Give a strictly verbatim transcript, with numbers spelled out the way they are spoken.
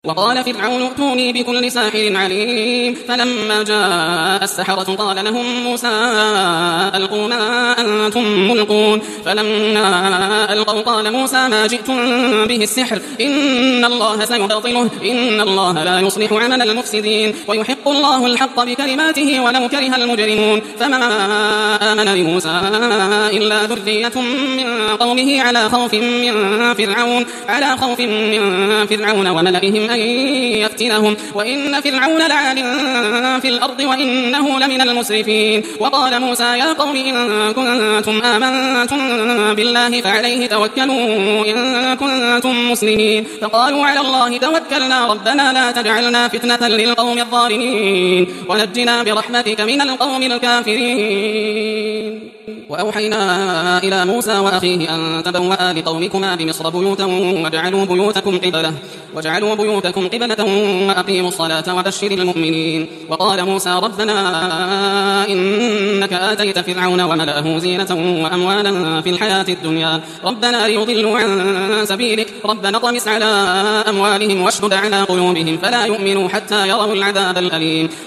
وقال فرعون ائتوني بكل ساحر عليم فلما جاء السحرة قال لهم موسى ألقوا ما أنتم ملقون فلما ألقوا قال موسى ما جئتم به السحر إن الله سيبطله إن الله لا يصلح عمل المفسدين ويحق الله الحق بكلماته ولو كره المجرمون فما آمن لموسى إلا ذرية من قومه على خوف من فرعون على خوف من فرعون وملئهم أن يفتنهم وإن فرعون لعال في الأرض وإنه لمن المسرفين وقال موسى يا قوم إن كنتم آمنتم بالله فعليه توكلوا إن كنتم مسلمين فقالوا على الله توكلنا ربنا لا تجعلنا فتنة للقوم الظالمين ونجنا برحمتك من القوم الكافرين وأوحينا إلى موسى وأخيه أن تبوأ لقومكما بمصر بيوتا واجعلوا بيوتكم قبلة واجعلوا بيوتكم قبلة وأقيموا الصلاة وبشر المؤمنين وقال موسى ربنا إنك آتيت فرعون وملأه زينة وأموالا في الحياة الدنيا ربنا ليضلوا عن سبيلك ربنا اطمس على أموالهم واشدد على قلوبهم فلا يؤمنوا حتى يروا العذاب الأليم